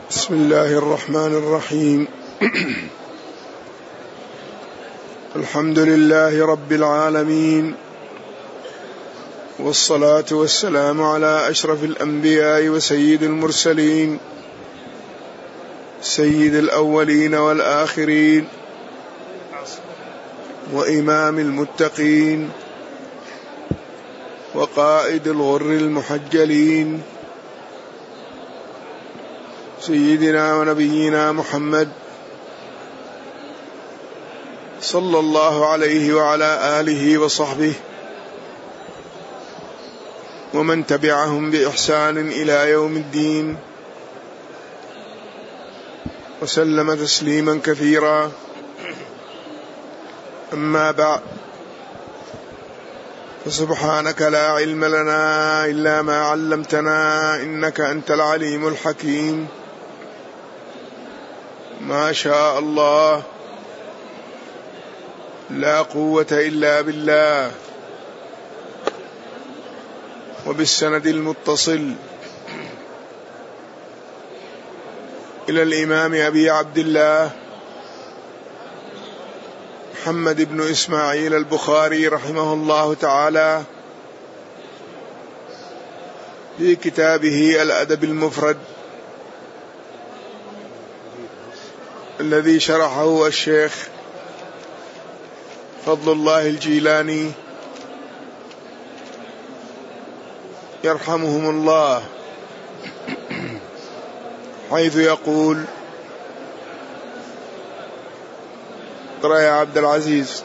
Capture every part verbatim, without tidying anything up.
بسم الله الرحمن الرحيم. الحمد لله رب العالمين، والصلاة والسلام على أشرف الأنبياء وسيد المرسلين، سيد الأولين والآخرين، وإمام المتقين، وقائد الغر المحجلين، سيدنا ونبينا محمد صلى الله عليه وعلى آله وصحبه ومن تبعهم بإحسان إلى يوم الدين، وسلم تسليما كثيرا. أما بعد، فسبحانك لا علم لنا إلا ما علمتنا إنك أنت العليم الحكيم. ما شاء الله، لا قوة إلا بالله. وبالسند المتصل إلى الإمام أبي عبد الله محمد بن إسماعيل البخاري رحمه الله تعالى في كتابه الأدب المفرد الذي شرحه الشيخ فضل الله الجيلاني يرحمهم الله، حيث يقول: اقرأ يا عبد العزيز.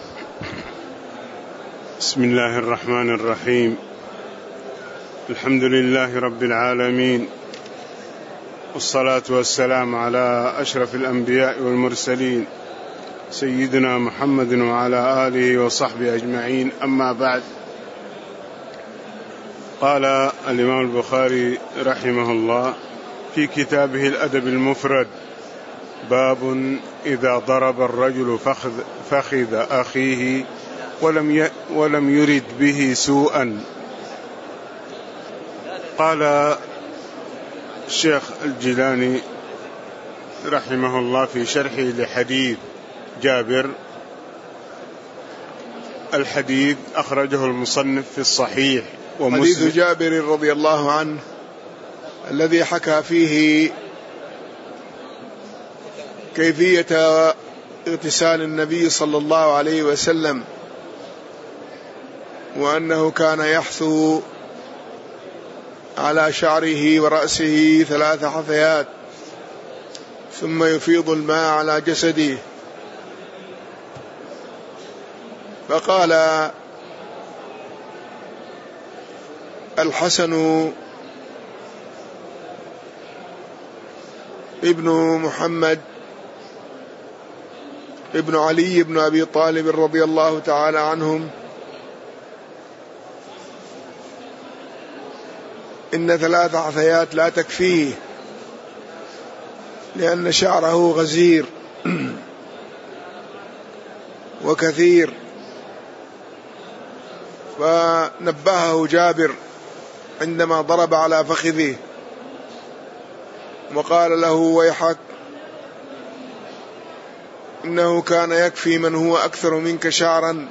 بسم الله الرحمن الرحيم. الحمد لله رب العالمين، والصلاة والسلام على أشرف الأنبياء والمرسلين، سيدنا محمد وعلى آله وصحبه أجمعين. أما بعد، قال الإمام البخاري رحمه الله في كتابه الأدب المفرد: باب إذا ضرب الرجل فخذ, فخذ أخيه ولم, ولم يرد به سوءا. قال الشيخ الجيلاني رحمه الله في شرحه لحديث جابر: الحديث أخرجه المصنف في الصحيح. حديث جابر رضي الله عنه الذي حكى فيه كيفية اغتسال النبي صلى الله عليه وسلم، وأنه كان يحثو على شعره ورأسه ثلاث حثيات ثم يفيض الماء على جسده. فقال الحسن ابن محمد ابن علي ابن أبي طالب رضي الله تعالى عنهم: إن ثلاث حثيات لا تكفيه، لأن شعره غزير وكثير. فنبهه جابر عندما ضرب على فخذه وقال له: ويحك، إنه كان يكفي من هو أكثر منك شعرا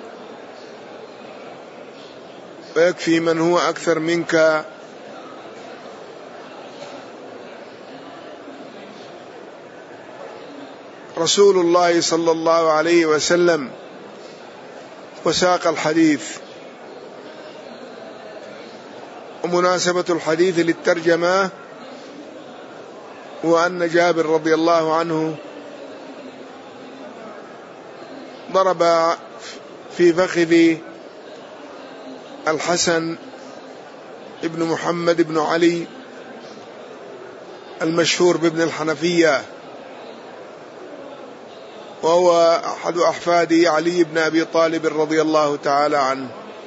ويكفي من هو أكثر منك رسول الله صلى الله عليه وسلم. وساق الحديث. ومناسبة الحديث للترجمة هو أن جابر رضي الله عنه ضرب في فخذ الحسن ابن محمد ابن علي المشهور بابن الحنفية، وهو أحد أحفاد علي بن أبي طالب رضي الله تعالى عنه.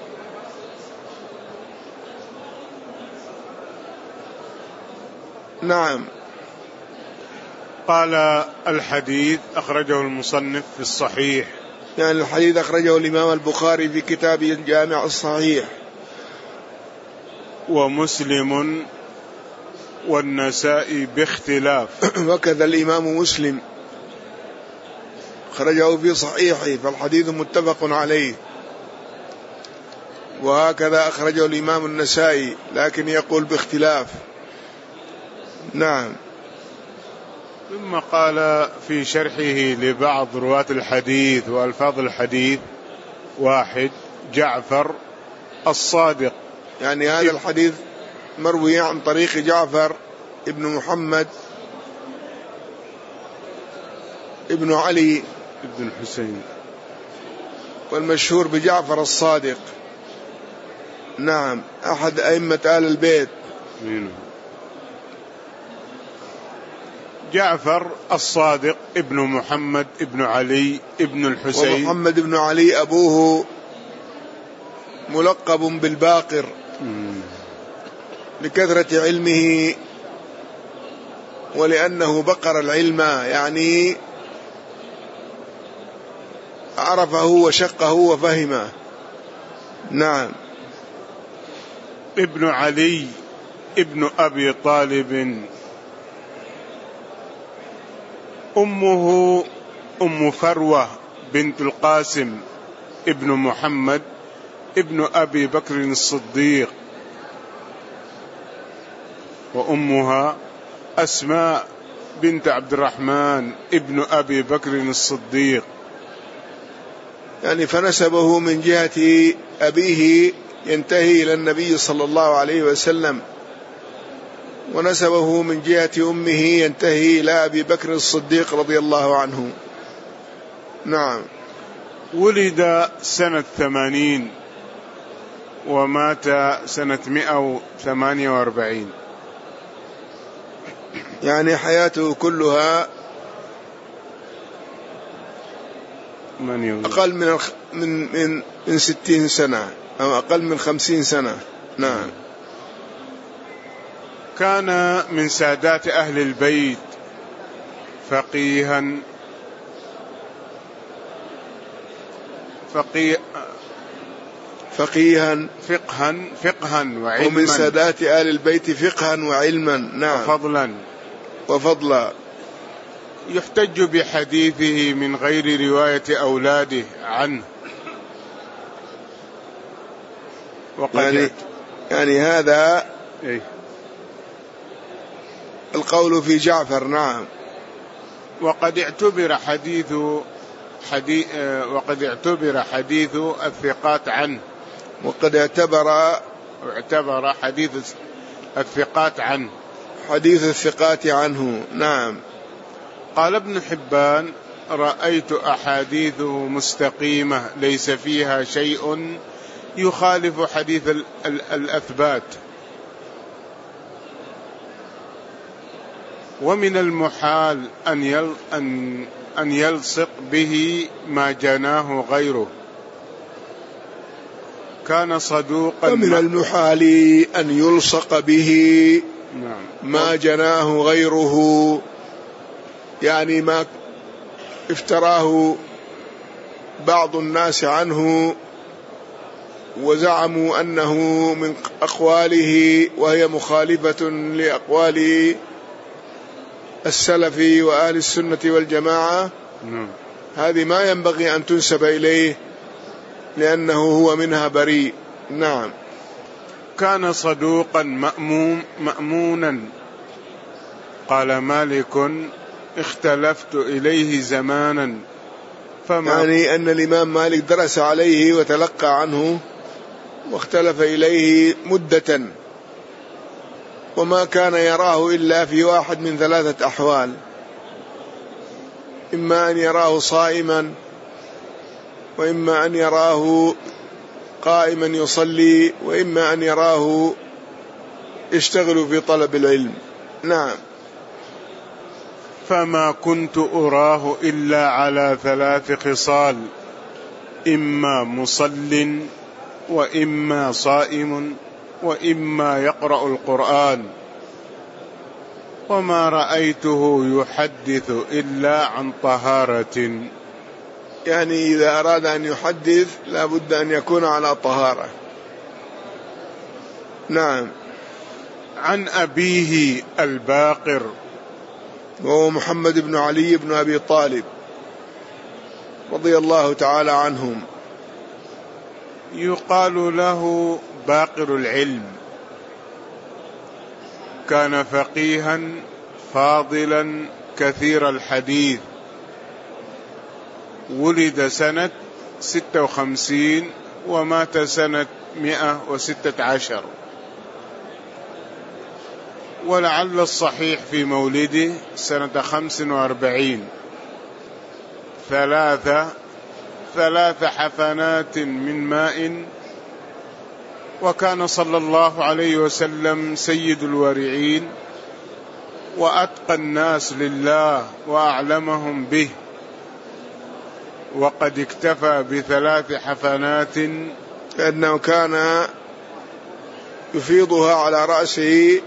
نعم. قال: الحديث أخرجه المصنف في الصحيح، يعني الحديث أخرجه الإمام البخاري في كتابه الجامع الصحيح. ومسلم والنسائي باختلاف. وكذا الإمام مسلم خرجه في صحيحه فالحديث متفق عليه، وهكذا أخرجه الإمام النسائي لكن يقول باختلاف. نعم. ثم قال في شرحه لبعض رواة الحديث وألفاظ الحديث: واحد، جعفر الصادق، يعني هذا الحديث مروي عن طريق جعفر ابن محمد ابن علي ابن الحسين، والمشهور بجعفر الصادق. نعم، أحد أئمة آل البيت. جعفر الصادق ابن محمد ابن علي ابن الحسين. ومحمد ابن علي أبوه ملقب بالباقر لكثرة علمه ولأنه بقر العلم، يعني عرفه وشقه وفهمه. نعم. ابن علي ابن أبي طالب. أمه أم فروة بنت القاسم ابن محمد ابن أبي بكر الصديق، وأمها أسماء بنت عبد الرحمن ابن أبي بكر الصديق. يعني فنسبه من جهة أبيه ينتهي إلى النبي صلى الله عليه وسلم، ونسبه من جهة أمه ينتهي إلى أبي بكر الصديق رضي الله عنه. نعم. ولد سنة ثمانين ومات سنة مئة وثمانية وأربعين، يعني حياته كلها أقل من من من من ستين سنة أو أقل من خمسين سنة. نعم. كان من سادات أهل البيت، فقيها فقيه فقيها فقها فقها وعلما، ومن سادات آل البيت فقها وعلما. نعم. وفضلا وفضلا. يحتج بحديثه من غير رواية أولاده عنه. وقد يعني, يعني هذا إيه؟ القول في جعفر. نعم. وقد اعتبر حديث حديث وقد اعتبر حديث الثقات عنه وقد اعتبر اعتبر حديث الثقات عنه حديث الثقات عنه. نعم. قال ابن حبان: رأيت أحاديثه مستقيمة ليس فيها شيء يخالف حديث ال ال الأثبات، ومن المحال أن, يل أن, أن يلصق به ما جناه غيره. كان صدوقا. ومن المحال أن يلصق به ما جناه غيره، يعني ما افتراه بعض الناس عنه وزعموا أنه من أقواله وهي مخالفة لأقوال السلف وأهل السنة والجماعة. هذه ما ينبغي أن تنسب إليه لأنه هو منها بريء. نعم. كان صدوقا مأمون مأمونا. قال مالك: اختلفت إليه زمانا فما. يعني أن الإمام مالك درس عليه وتلقى عنه واختلف إليه مدة، وما كان يراه إلا في واحد من ثلاثة أحوال: إما أن يراه صائما، وإما أن يراه قائما يصلي، وإما أن يراه يشتغل في طلب العلم. نعم. فما كنت أراه إلا على ثلاث خصال: إما مصل، وإما صائم، وإما يقرأ القرآن، وما رأيته يحدث إلا عن طهارة. يعني إذا أراد أن يحدث لا بد أن يكون على طهارة. نعم. عن أبيه الباقر وهو محمد بن علي بن أبي طالب رضي الله تعالى عنهم، يقال له باقر العلم، كان فقيها فاضلا كثير الحديث، ولد سنة ستة وخمسين ومات سنة مئة وستة عشر، ولعل الصحيح في مولده سنة خمس وأربعين. ثلاثة ثلاث حفنات من ماء، وكان صلى الله عليه وسلم سيد الورعين وأتقى الناس لله وأعلمهم به، وقد اكتفى بثلاث حفنات لأنه كان يفيضها على رأسه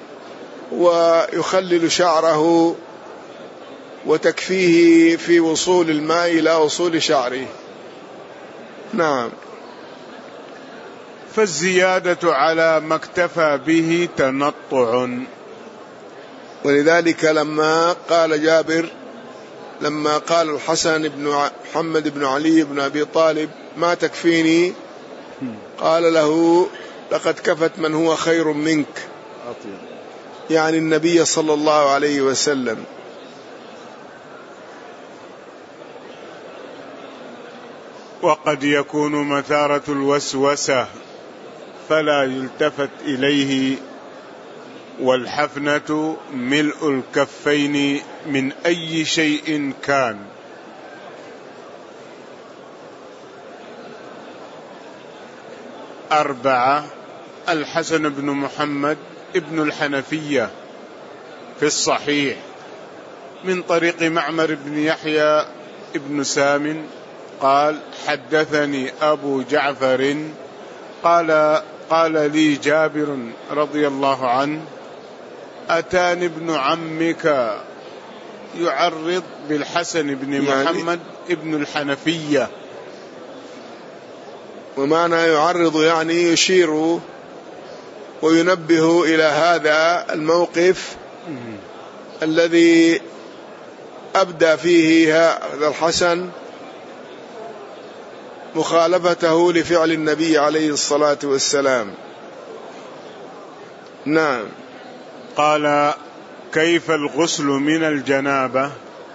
ويخلل شعره وتكفيه في وصول الماء إلى وصول شعره. نعم. فالزيادة على ما اكتفى به تنطع، ولذلك لما قال جابر لما قال الحسن بن محمد بن علي بن أبي طالب ما تكفيني، قال له لقد كفت من هو خير منك، يعني النبي صلى الله عليه وسلم. وقد يكون مثارة الوسوسة فلا يلتفت إليه، والحفنة ملء الكفين من أي شيء كان. أربعة الحسن بن محمد ابن الحنفية في الصحيح من طريق معمر بن يحيى ابن سام قال حدثني أبو جعفر قال قال لي جابر رضي الله عنه أتاني ابن عمك يعرض بالحسن بن محمد ابن الحنفية. ومعنى يعرض يعني يشير وينبه إلى هذا الموقف الذي أبدى فيه هذا الحسن مخالفته لفعل النبي عليه الصلاة والسلام. نعم. قال كيف الغسل من الجنابة؟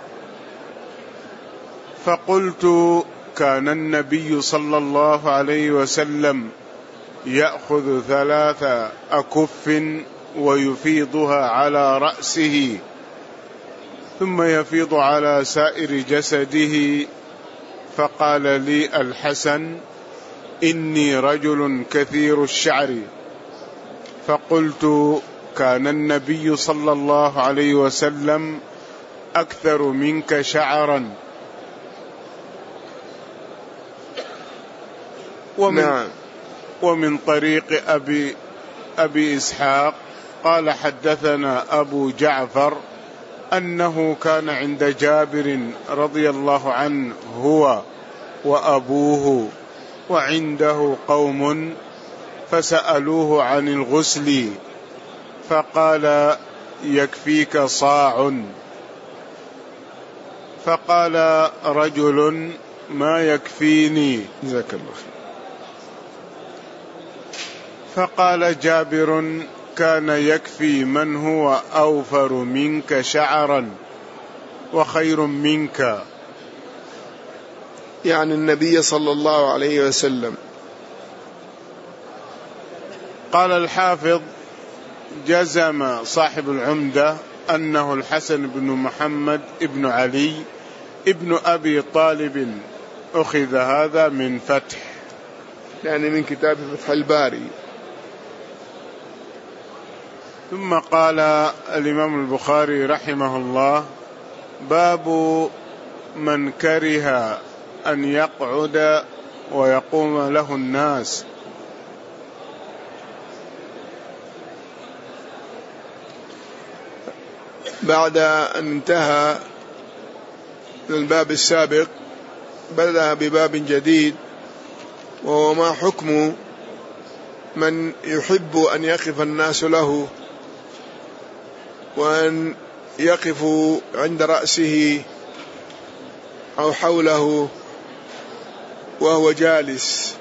فقلت كان النبي صلى الله عليه وسلم يأخذ ثلاث أكف ويفيضها على رأسه ثم يفيض على سائر جسده. فقال لي الحسن إني رجل كثير الشعر، فقلت كان النبي صلى الله عليه وسلم أكثر منك شعرا. ومن, نعم. ومن طريق أبي, أبي إسحاق قال حدثنا أبو جعفر أنه كان عند جابر رضي الله عنه هو وأبوه وعنده قوم فسألوه عن الغسل فقال يكفيك صاع. فقال رجل ما يكفيني، جزاك الله خير. فقال جابر كان يكفي من هو أوفر منك شعرا وخير منك، يعني النبي صلى الله عليه وسلم. قال الحافظ جزم صاحب العمدة أنه الحسن بن محمد ابن علي ابن أبي طالب، أخذ هذا من فتح، يعني من كتاب فتح الباري. ثم قال الإمام البخاري رحمه الله باب من كره أن يقعد ويقوم له الناس. بعد أن انتهى من الباب السابق بدأ بباب جديد، وهو ما حكم من يحب أن يقف الناس له وأن يقفوا عند رأسه أو حوله وهو جالس،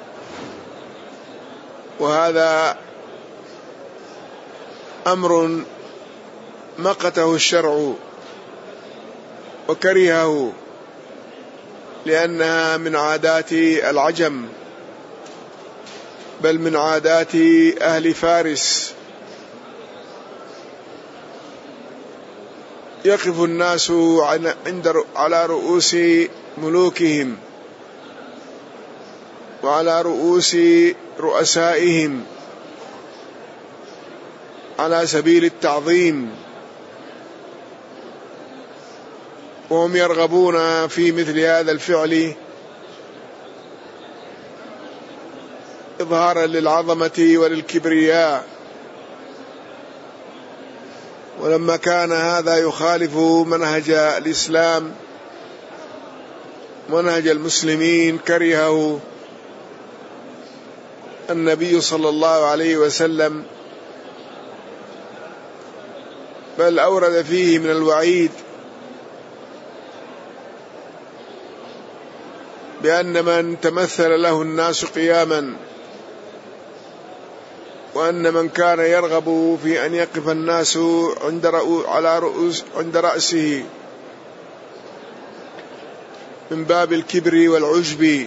وهذا أمر مقته الشرع وكرهه، لأنها من عادات العجم، بل من عادات أهل فارس. يقف الناس على رؤوس ملوكهم وعلى رؤوس رؤسائهم على سبيل التعظيم، وهم يرغبون في مثل هذا الفعل إظهارا للعظمة وللكبرياء. ولما كان هذا يخالف منهج الإسلام منهج المسلمين كرهه النبي صلى الله عليه وسلم، بل أورد فيه من الوعيد بأن من تمثل له الناس قياما، وأن من كان يرغب في أن يقف الناس عند رؤوس على رؤوس عند رأسه من باب الكبر والعجب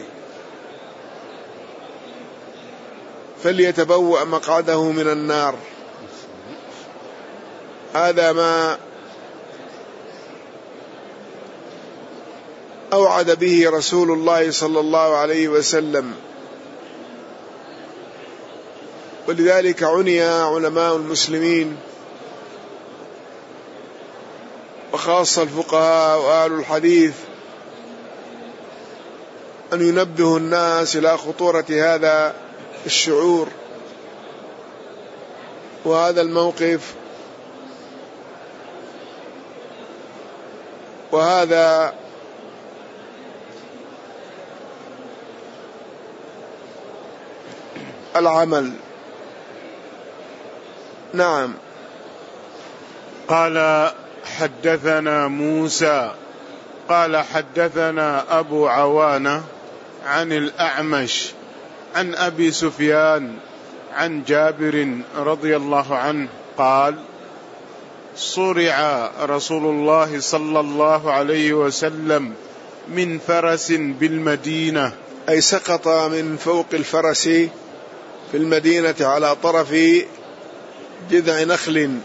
فليتبوأ مقعده من النار. هذا ما أوعد به رسول الله صلى الله عليه وسلم، ولذلك عني علماء المسلمين وخاصة الفقهاء وأهل الحديث أن ينبهوا الناس إلى خطورة هذا الشعور وهذا الموقف وهذا العمل. نعم. قال حدثنا موسى قال حدثنا أبو عوانة عن الأعمش عن أبي سفيان عن جابر رضي الله عنه قال: صرع رسول الله صلى الله عليه وسلم من فرس بالمدينة، أي سقط من فوق الفرس في المدينة على طرف جذع نخل،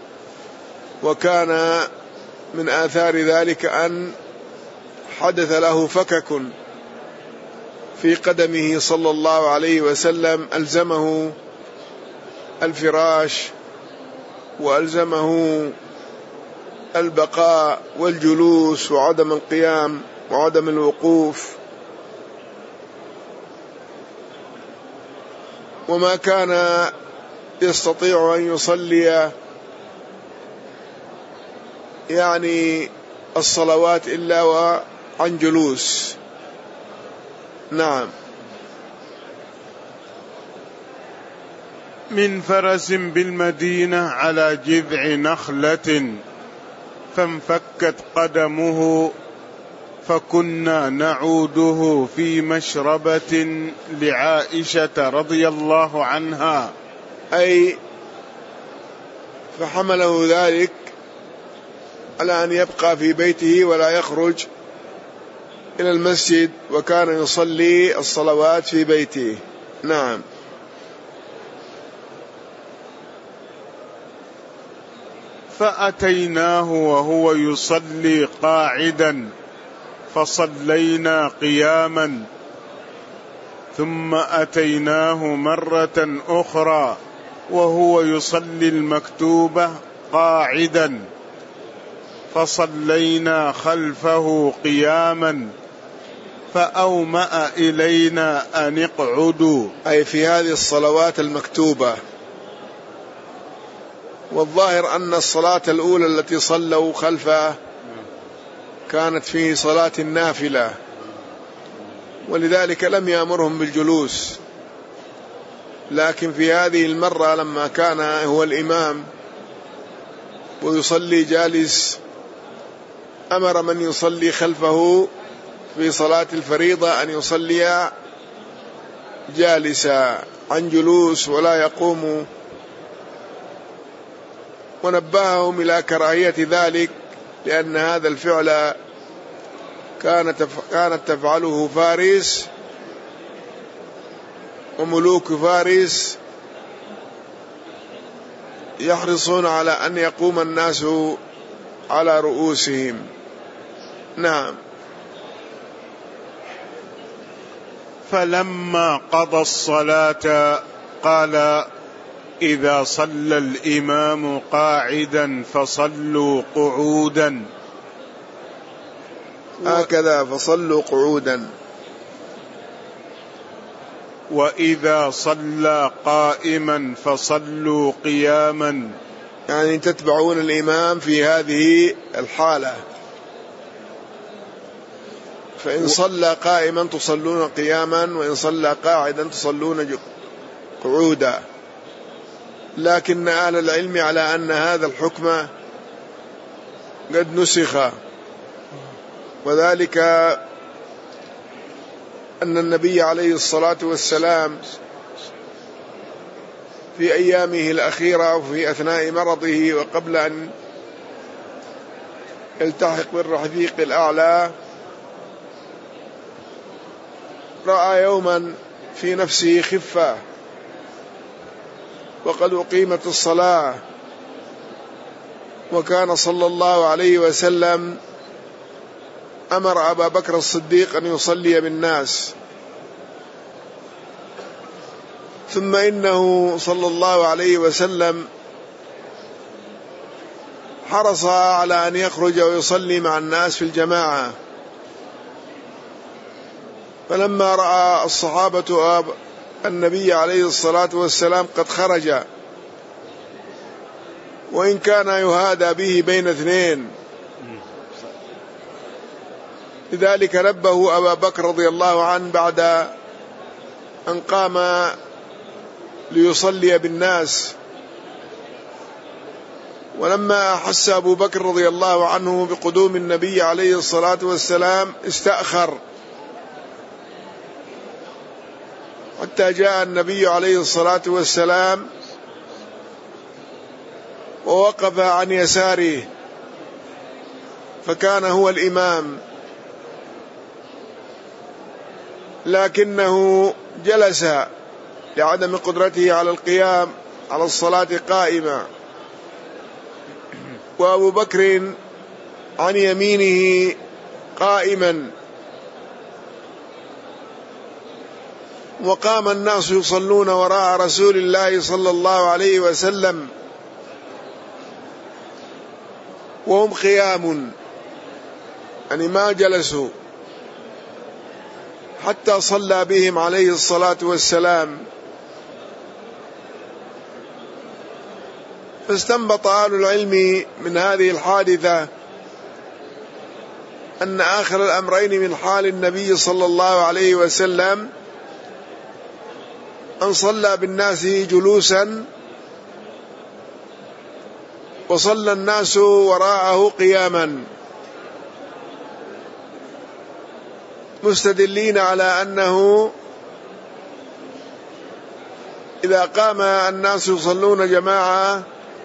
وكان من آثار ذلك أن حدث له فكك في قدمه صلى الله عليه وسلم، ألزمه الفراش وألزمه البقاء والجلوس وعدم القيام وعدم الوقوف، وما كان يستطيع أن يصلي يعني الصلوات إلا وعن جلوس. نعم. من فرس بالمدينة على جذع نخلة فانفكت قدمه فكنا نعوده في مشربة لعائشة رضي الله عنها، أي فحمله ذلك على أن يبقى في بيته ولا يخرج إلى المسجد، وكان يصلي الصلوات في بيته. نعم. فأتيناه وهو يصلي قاعدا فصلينا قياما، ثم أتيناه مرة أخرى وهو يصلي المكتوبة قاعدا فصلينا خلفه قياما، فأومأ إلينا أن اقعدوا، أي في هذه الصلوات المكتوبة. والظاهر أن الصلاة الأولى التي صلوا خلفه كانت في صلاة النافلة، ولذلك لم يأمرهم بالجلوس، لكن في هذه المرة لما كان هو الإمام ويصلي جالس، أمر من يصلي خلفه في صلاة الفريضة أن يصلي جالسا عن جلوس ولا يقوم، ونبههم إلى كراهية ذلك، لأن هذا الفعل كانت كانت تفعله فارس وملوك فارس، يحرصون على أن يقوم الناس على رؤوسهم. نعم. فلما قضى الصلاة قال: إذا صلى الإمام قاعدا فصلوا قعودا. هكذا فصلوا قعودا. وإذا صلى قائما فصلوا قياما، يعني تتبعون الإمام في هذه الحالة، فإن صلى قائما تصلون قياما، وإن صلى قاعدا تصلون قعودا. لكن أهل العلم على أن هذا الحكم قد نسخ، وذلك أن النبي عليه الصلاة والسلام في أيامه الأخيرة وفي أثناء مرضه وقبل أن يلتحق بالرفيق الأعلى رأى يوما في نفسه خفة وقد أقيمت الصلاة، وكان صلى الله عليه وسلم أمر أبا بكر الصديق أن يصلي بالناس، ثم إنه صلى الله عليه وسلم حرص على أن يخرج ويصلي مع الناس في الجماعة. فلما رأى الصحابة النبي عليه الصلاة والسلام قد خرج، وإن كان يهادى به بين اثنين، لذلك نبه أبا بكر رضي الله عنه بعد أن قام ليصلي بالناس. ولما أحس أبو بكر رضي الله عنه بقدوم النبي عليه الصلاة والسلام استأخر حتى جاء النبي عليه الصلاة والسلام ووقف عن يساره، فكان هو الإمام، لكنه جلس لعدم قدرته على القيام على الصلاة قائمة، وأبو بكر عن يمينه قائما، وقام الناس يصلون وراء رسول الله صلى الله عليه وسلم وهم قيام، يعني ما جلسوا، حتى صلى بهم عليه الصلاة والسلام. فاستنبط أهل العلم من هذه الحادثة أن آخر الأمرين من حال النبي صلى الله عليه وسلم أن صلى بالناس جلوسا، وصلى الناس وراءه قياما، مستدلين على أنه إذا قام الناس يصلون جماعة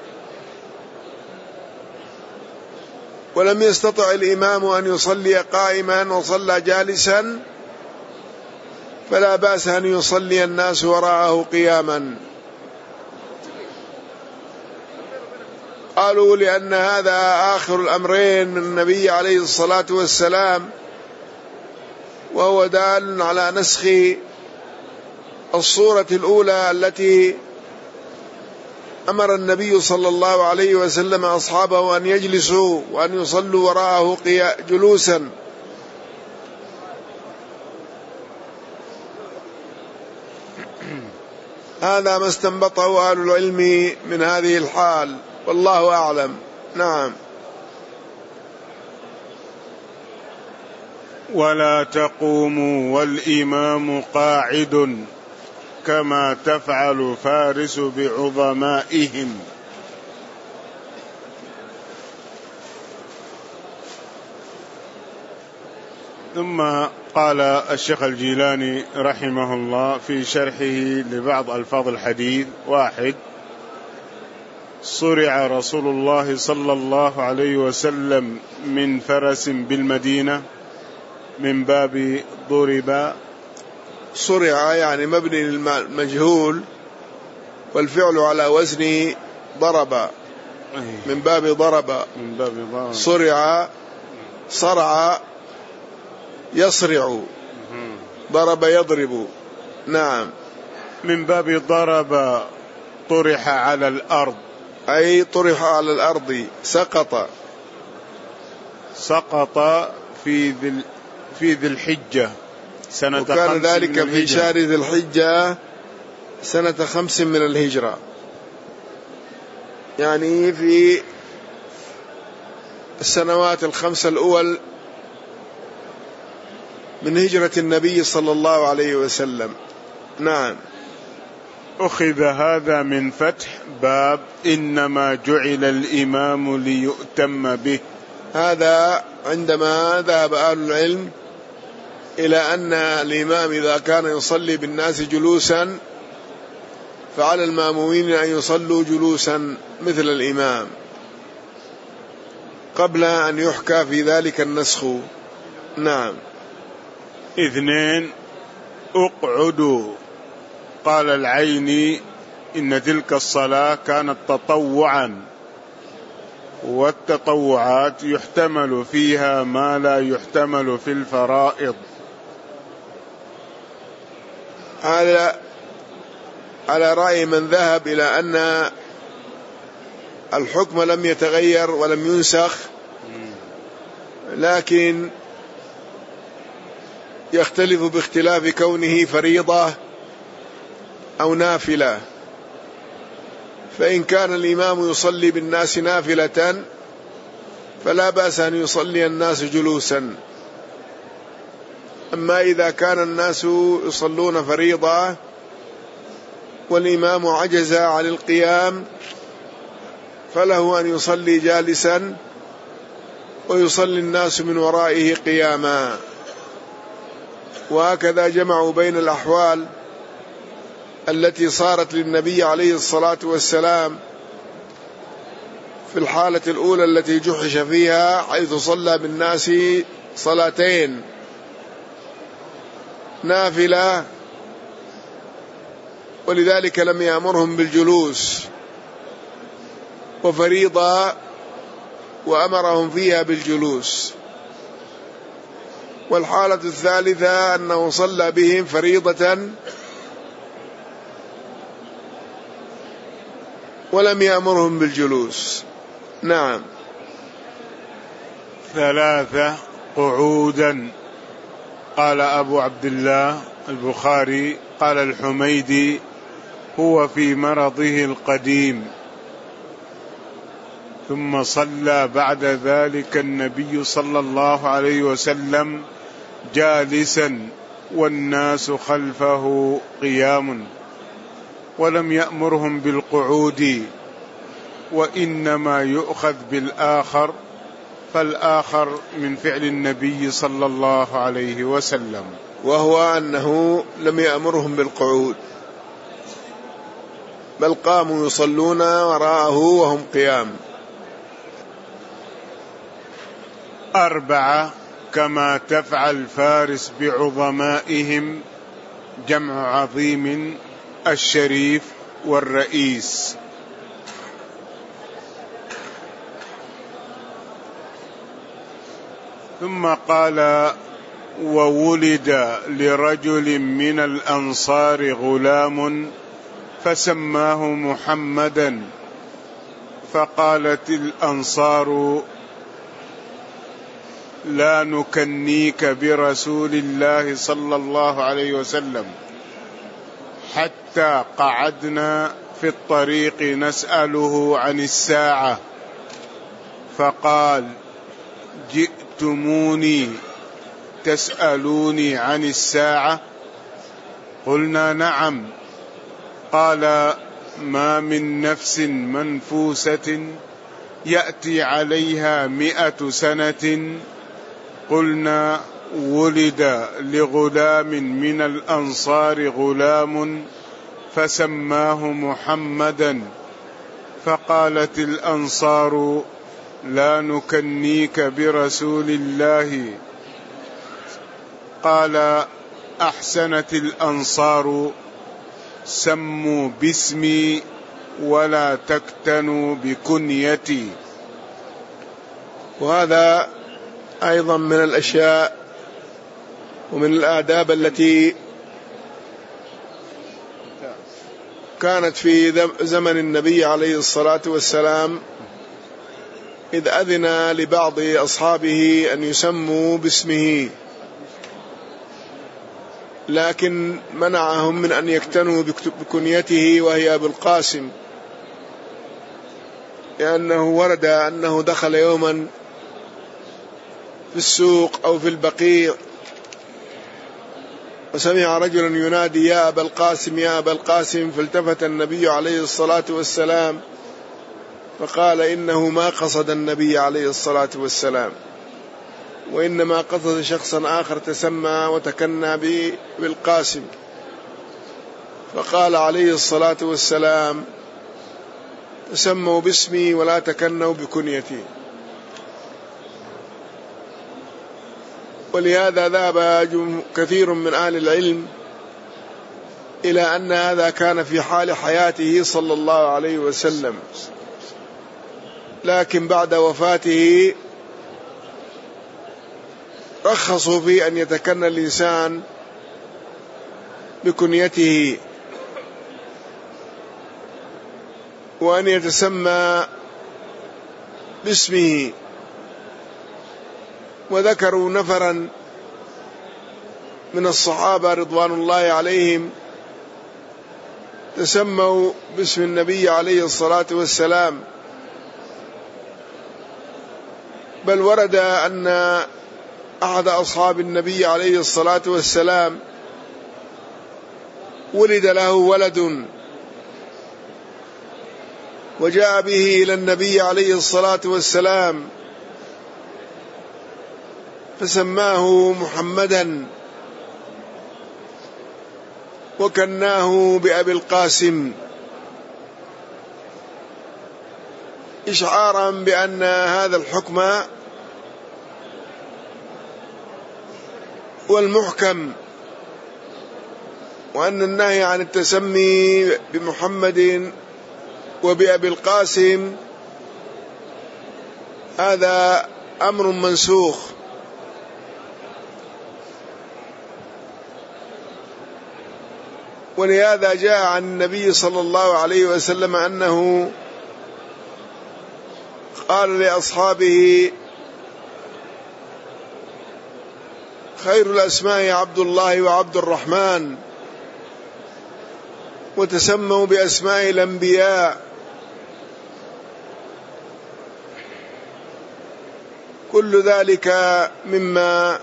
ولم يستطع الإمام أن يصلي قائما وصلى جالسا فلا بأس أن يصلي الناس وراءه قياما. قالوا لأن هذا آخر الأمرين من النبي عليه الصلاة والسلام، وهو دال على نسخ الصورة الأولى التي أمر النبي صلى الله عليه وسلم أصحابه أن يجلسوا وأن يصلوا وراءه جلوسا. هذا ما استنبطه أهل العلم من هذه الحال، والله أعلم. نعم. ولا تقوموا والإمام قاعد كما تفعل فارس بعظمائهم. ثم قال الشيخ الجيلاني رحمه الله في شرحه لبعض ألفاظ الحديث: واحد، صرع رسول الله صلى الله عليه وسلم من فرس بالمدينة من باب ضرب. صرع يعني مبني للمجهول، والفعل على وزن ضرب، من باب ضرب. من باب ضرب. صرع، صرع يصرع، ضرب يضرب. نعم. من باب ضرب طرح على الأرض، أي طرح على الأرض، سقط. سقط في ذي في ذي الحجة سنة خمس من الهجرة، وكان ذلك في شهر ذي الحجة سنة خمس من الهجرة، يعني في السنوات الخمسة الأول من هجرة النبي صلى الله عليه وسلم. نعم. أخذ هذا من فتح باب إنما جعل الإمام ليؤتم به. هذا عندما ذهب أهل العلم إلى أن الإمام إذا كان يصلي بالناس جلوسا فعلى المامومين أن يصلوا جلوسا مثل الإمام، قبل أن يحكى في ذلك النسخ. نعم. اثنين، اقعدوا. قال العيني إن تلك الصلاة كانت تطوعا، والتطوعات يحتمل فيها ما لا يحتمل في الفرائض. هذا على رأي من ذهب إلى أن الحكم لم يتغير ولم ينسخ، لكن يختلف باختلاف كونه فريضة أو نافلة. فإن كان الإمام يصلي بالناس نافلة فلا بأس أن يصلي الناس جلوسا. أما إذا كان الناس يصلون فريضة والإمام عجز عن القيام فله أن يصلي جالسا ويصلي الناس من ورائه قياما. وهكذا جمعوا بين الأحوال التي صارت للنبي عليه الصلاة والسلام في الحالة الأولى التي جحش فيها، حيث صلى بالناس صلاتين، نافلة، ولذلك لم يأمرهم بالجلوس، وفريضة وأمرهم فيها بالجلوس. والحالة الثالثة أنه صلى بهم فريضة ولم يأمرهم بالجلوس. نعم. ثلاثة، قعودا. قال أبو عبد الله البخاري قال الحميدي هو في مرضه القديم، ثم صلى بعد ذلك النبي صلى الله عليه وسلم جالسا والناس خلفه قيام، ولم يأمرهم بالقعود، وإنما يؤخذ بالآخر، فالآخر من فعل النبي صلى الله عليه وسلم، وهو أنه لم يأمرهم بالقعود، بل قاموا يصلون وراءه وهم قيام. أربعة، كما تفعل فارس بعظمائهم، جمع عظيم، الشريف والرئيس. ثم قال وولد لرجل من الأنصار غلام فسماه محمدا، فقالت الأنصار لا نكنيك برسول الله صلى الله عليه وسلم، حتى قعدنا في الطريق نسأله عن الساعة، فقال جئتموني تسألوني عن الساعة؟ قلنا نعم. قال ما من نفس منفوسة يأتي عليها مئة سنة. قلنا ولد لغلام من الأنصار غلام فسماه محمدا، فقالت الأنصار لا نكنيك برسول الله. قال أحسنت الأنصار سموا باسمي ولا تكتنوا بكنيتي. وهذا أيضا من الأشياء ومن الآداب التي كانت في زمن النبي عليه الصلاة والسلام، إذ أذن لبعض أصحابه أن يسموا باسمه، لكن منعهم من أن يكتنوا بكنيته وهي أبو القاسم، لأنه ورد أنه دخل يوما في السوق أو في البقيع وسمع رجلا ينادي يا أبا القاسم يا أبا القاسم، فالتفت النبي عليه الصلاة والسلام فقال إنه ما قصد النبي عليه الصلاة والسلام، وإنما قصد شخصا آخر تسمى وتكنى بالقاسم. فقال عليه الصلاة والسلام تسموا باسمي ولا تكنوا بكنيتي. ولهذا ذهب كثير من أهل العلم إلى أن هذا كان في حال حياته صلى الله عليه وسلم، لكن بعد وفاته رخصوا في أن يتكنى الإنسان بكنيته وأن يتسمى باسمه. وذكروا نفرا من الصحابة رضوان الله عليهم تسموا باسم النبي عليه الصلاة والسلام، بل ورد أن أحد أصحاب النبي عليه الصلاة والسلام ولد له ولد وجاء به إلى النبي عليه الصلاة والسلام فسماه محمدا وكناه بأبي القاسم، إشعارا بأن هذا الحكم والمحكم، وأن النهي عن التسمي بمحمد وبأبي القاسم هذا أمر منسوخ. ولهذا جاء عن النبي صلى الله عليه وسلم أنه قال لأصحابه خير الأسماء عبد الله وعبد الرحمن، وتسموا بأسماء الأنبياء، كل ذلك مما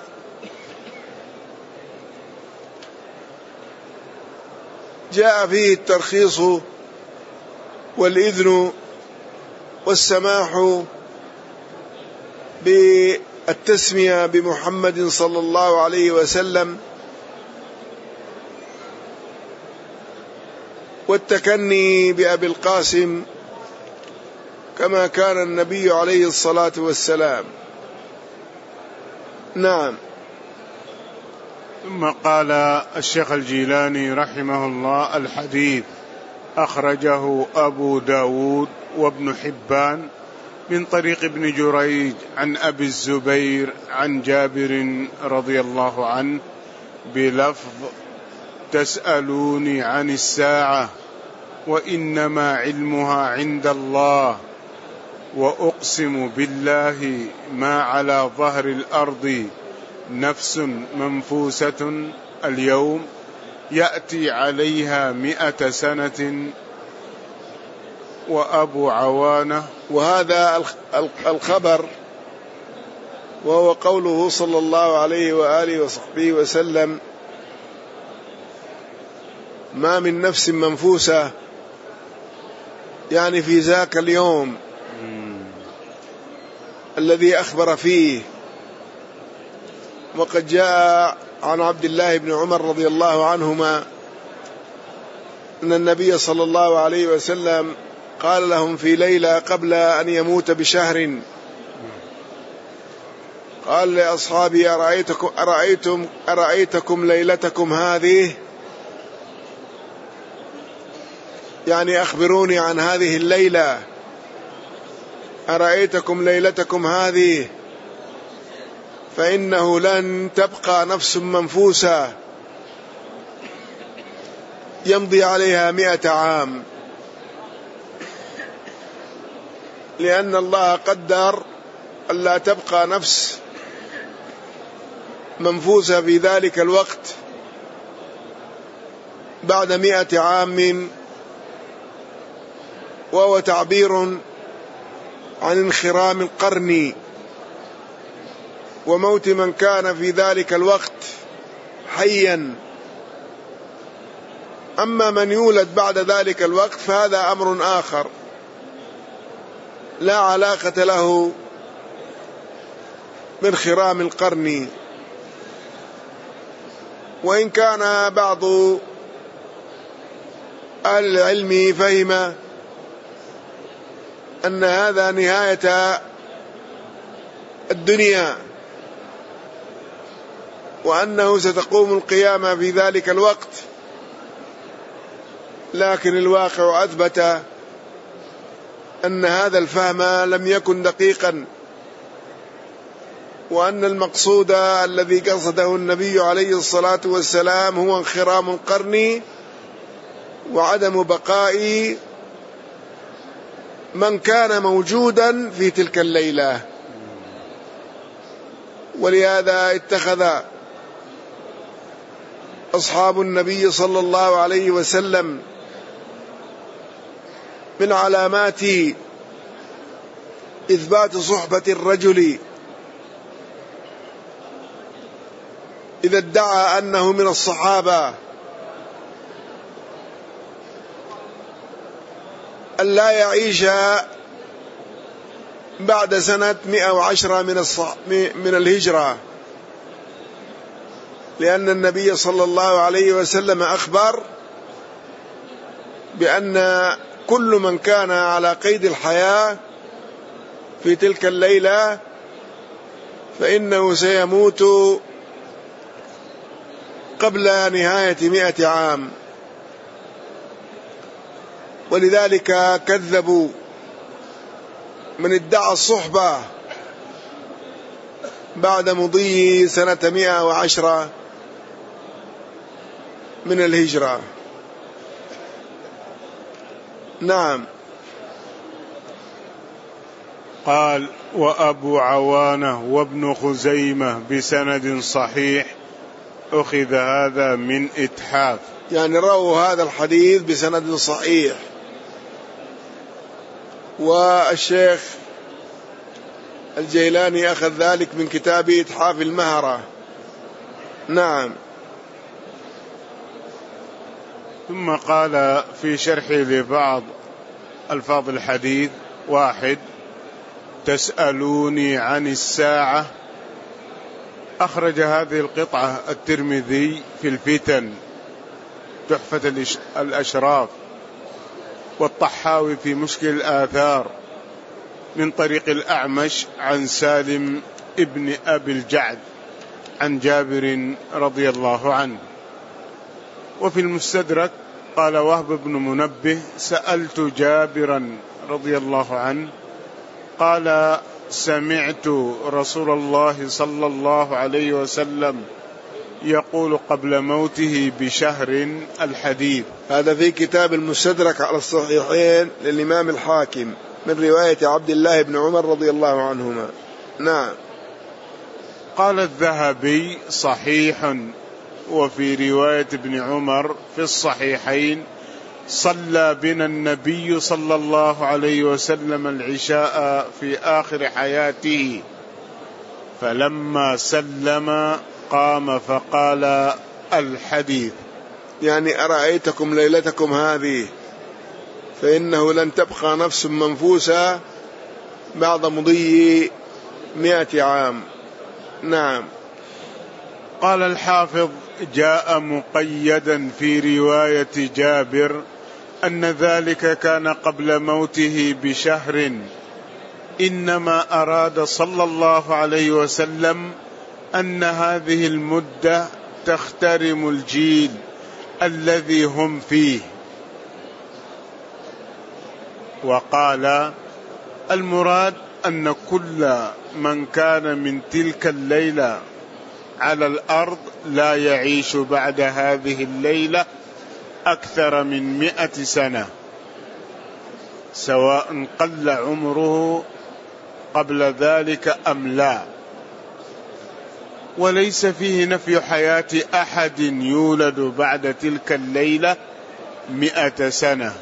جاء فيه الترخيص والإذن والسماح بالتسمية بمحمد صلى الله عليه وسلم والتكني بأبي القاسم كما كان النبي عليه الصلاة والسلام. نعم. ثم قال الشيخ الجيلاني رحمه الله الحديث أخرجه أبو داود وابن حبان من طريق ابن جريج عن أبي الزبير عن جابر رضي الله عنه بلفظ تسألوني عن الساعة وإنما علمها عند الله، وأقسم بالله ما على ظهر الأرض نفس منفوسة اليوم يأتي عليها مئة سنة وأبو عوانة. وهذا الخبر وهو قوله صلى الله عليه وآله وصحبه وسلم ما من نفس منفوسة، يعني في ذاك اليوم الذي أخبر فيه وقد جاء عن عبد الله بن عمر رضي الله عنهما أن النبي صلى الله عليه وسلم قال لهم في ليلة قبل أن يموت بشهر، قال لأصحابي أرأيتكم, أرأيتم أرأيتكم ليلتكم هذه، يعني أخبروني عن هذه الليلة، أرأيتكم ليلتكم هذه فإنه لن تبقى نفس منفوسة يمضي عليها مئة عام، لأن الله قدر ألا تبقى نفس منفوسة في ذلك الوقت بعد مئة عام، وهو تعبير عن انخرام القرن وموت من كان في ذلك الوقت حيا. أما من يولد بعد ذلك الوقت فهذا أمر آخر لا علاقة له بانخرام القرن. وإن كان بعض أهل العلم فهم أن هذا نهاية الدنيا وأنه ستقوم القيامة في ذلك الوقت، لكن الواقع أثبت أن هذا الفهم لم يكن دقيقا، وأن المقصود الذي قصده النبي عليه الصلاة والسلام هو انخرام القرن وعدم بقاء من كان موجودا في تلك الليلة. ولهذا اتخذ أصحاب النبي صلى الله عليه وسلم من علامات إثبات صحبة الرجل إذا ادعى أنه من الصحابة أن لا يعيش بعد سنة مئة وعشرة من, الصح... من الهجرة، لأن النبي صلى الله عليه وسلم أخبر بأن كل من كان على قيد الحياة في تلك الليلة فإنه سيموت قبل نهاية مئة عام. ولذلك كذبوا من ادعى الصحبة بعد مضي سنة مئة وعشرة من الهجرة. نعم. قال: وأبو عوانة وابن خزيمة بسند صحيح أخذ هذا من إتحاف، يعني رووا هذا الحديث بسند صحيح. والشيخ الجيلاني أخذ ذلك من كتاب إتحاف المهرة. نعم. ثم قال في شرحه لبعض ألفاظ الحديث: واحد، تسألوني عن الساعة. أخرج هذه القطعة الترمذي في الفتن، تحفة الأشراف، والطحاوي في مشكل الآثار من طريق الأعمش عن سالم ابن أبي الجعد عن جابر رضي الله عنه. وفي المستدرك قال وهب بن منبه: سألت جابرا رضي الله عنه قال: سمعت رسول الله صلى الله عليه وسلم يقول قبل موته بشهر الحديث. هذا في كتاب المستدرك على الصحيحين للإمام الحاكم من رواية عبد الله بن عمر رضي الله عنهما. نعم. قال الذهبي: صحيح. وفي رواية ابن عمر في الصحيحين: صلى بنا النبي صلى الله عليه وسلم العشاء في آخر حياته، فلما سلم قام فقال الحديث، يعني أرأيتكم ليلتكم هذه فإنه لن تبقى نفس منفوسة بعد مضي مئة عام. نعم. قال الحافظ: جاء مقيدا في رواية جابر أن ذلك كان قبل موته بشهر، إنما أراد صلى الله عليه وسلم أن هذه المدة تخترم الجيل الذي هم فيه. وقال: المراد أن كل من كان من تلك الليلة على الأرض لا يعيش بعد هذه الليلة أكثر من مئة سنة، سواء قل عمره قبل ذلك أم لا. وليس فيه نفي حياة أحد يولد بعد تلك الليلة مئة سنة.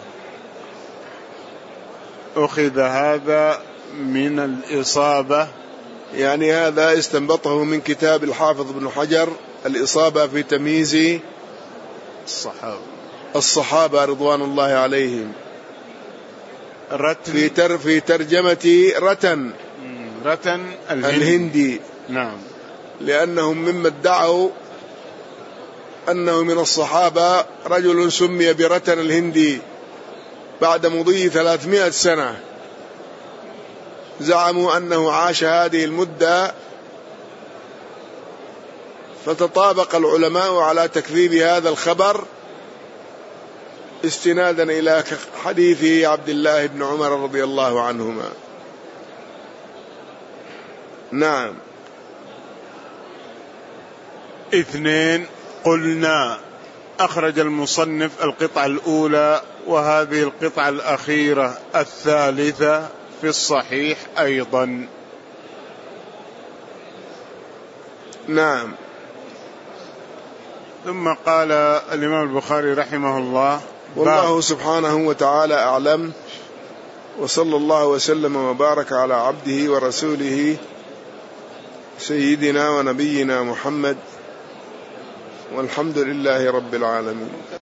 أخذ هذا من الإصابة، يعني هذا استنبطه من كتاب الحافظ بن حجر الإصابة في تمييز الصحابة الصحابة رضوان الله عليهم، رتن في تر في ترجمة رتن رتن الهندي, الهندي. نعم، لأنهم مما ادعوا أنه من الصحابة رجل سمي برتن الهندي بعد مضي ثلاثمائة سنة، زعموا أنه عاش هذه المدة، فتطابق العلماء على تكذيب هذا الخبر استنادا إلى حديث عبد الله بن عمر رضي الله عنهما. نعم. اثنين، قلنا أخرج المصنف القطعة الأولى وهذه القطعة الأخيرة الثالثة في الصحيح أيضا. نعم. ثم قال الإمام البخاري رحمه الله: والله سبحانه وتعالى أعلم، وصلى الله وسلم وبارك على عبده ورسوله سيدنا ونبينا محمد، والحمد لله رب العالمين.